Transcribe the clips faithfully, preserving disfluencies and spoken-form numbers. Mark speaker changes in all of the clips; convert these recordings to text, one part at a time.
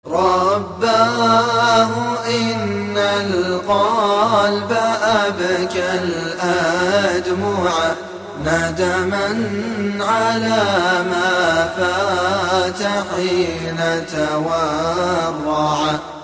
Speaker 1: رباه إن القلب أبكى الأدمع ندما على ما فات حين تورع،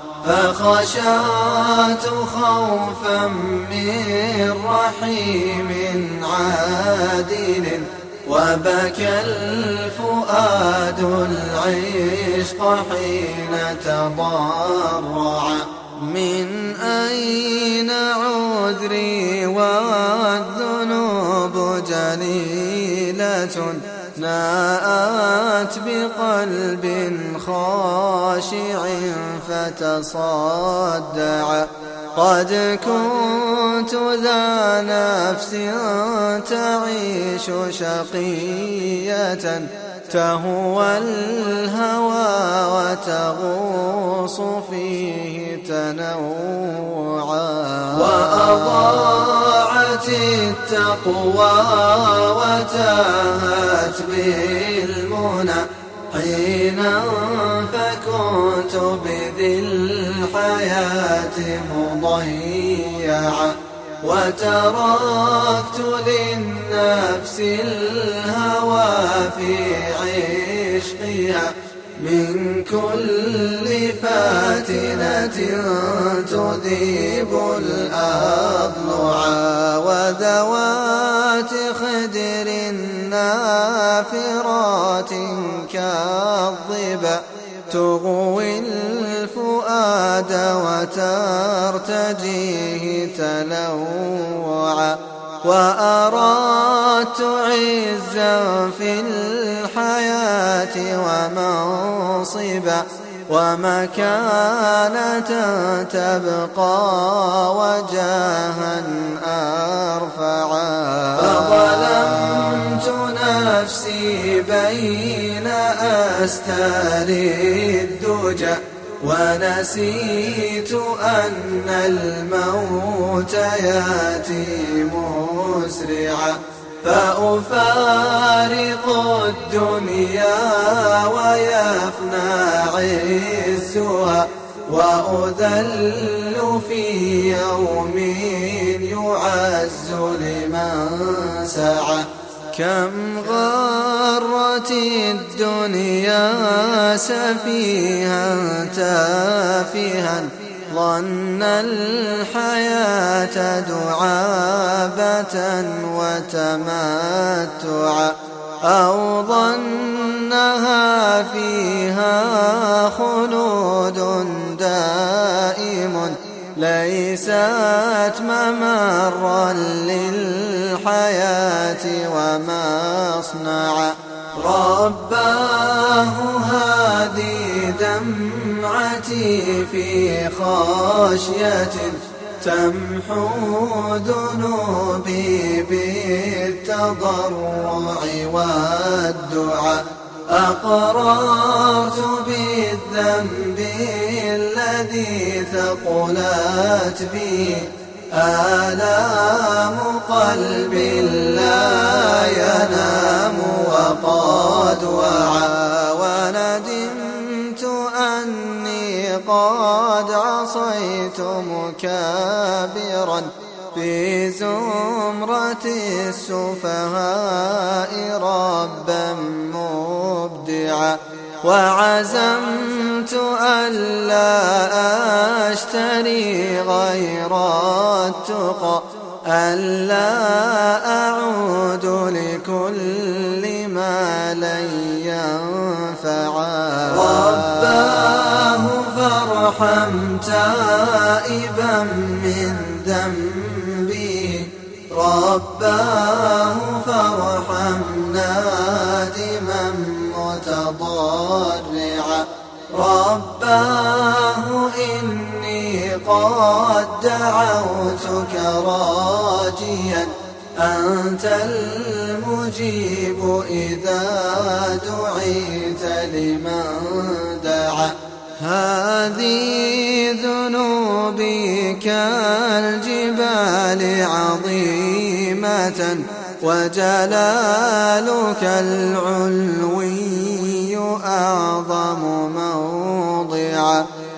Speaker 1: فخشعت خوفا من رحيم عادل، وبكى الفؤاد العشق حين تضرع. من أين عذري والذنوب جليلة ناءت بقلب خاشع فتصدع. قد كنت ذا نفس تعيش شقية تهوى الهوى وتغوص فيه تنوعا، وأضاعت التقوى وتاهت بالمنى حينا، فكنت بذي الحياة مضيعا. وتركت للنفس الهوى في عشقها من كل فاتنة تذيب الأضلعا، وذوات خدر نافرات كالظبا تغوي الفؤاد وترتجيه تلوعا. وأردت عزا في الحياة ومنصبا ومكانة تبقى وجاها أرفعا، فظلمت نفسي بين أستار الدجى، ونسيت أن الموت يأتي مسرعا. فأفارق الدنيا ويفنى عزها، وأذل في يوم يعز لمن سعى. كم غرت الدنيا سفيها تافها، ظن الحياة دعابة وتمتعا، أو ظنها فيها خلود دائم ليست ممرا للحياة ومصنعا. رباه هذه دمعتي في خاشية تمحو ذنوبي بالتضرع والدعاء. أقررت بالذنب الذي ثقلت به آلام قلب لا ينام وقد وعى. وندمت أني قد عصيت مكابرا في زمرة السفهاء ربا مبدعا، وعزمت ألا أشتري غير التقى، ألا أعود لكل ما لن ينفعا. رباه فارحم تائبا من ذنبه، رباه فارحم نادما متضرعا. رباه إني قد دعوتك راجيا، أنت المجيب إذا دعيت لمن دعا. هذه ذنوبي كالجبال عظيمة، وجلالك العلوي أعظم موضعا.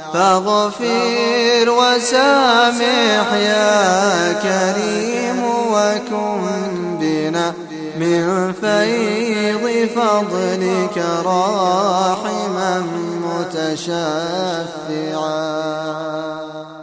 Speaker 1: فاغفر وسامح يا كريم وكن بنا من فيض فضلك راحما متشفعا.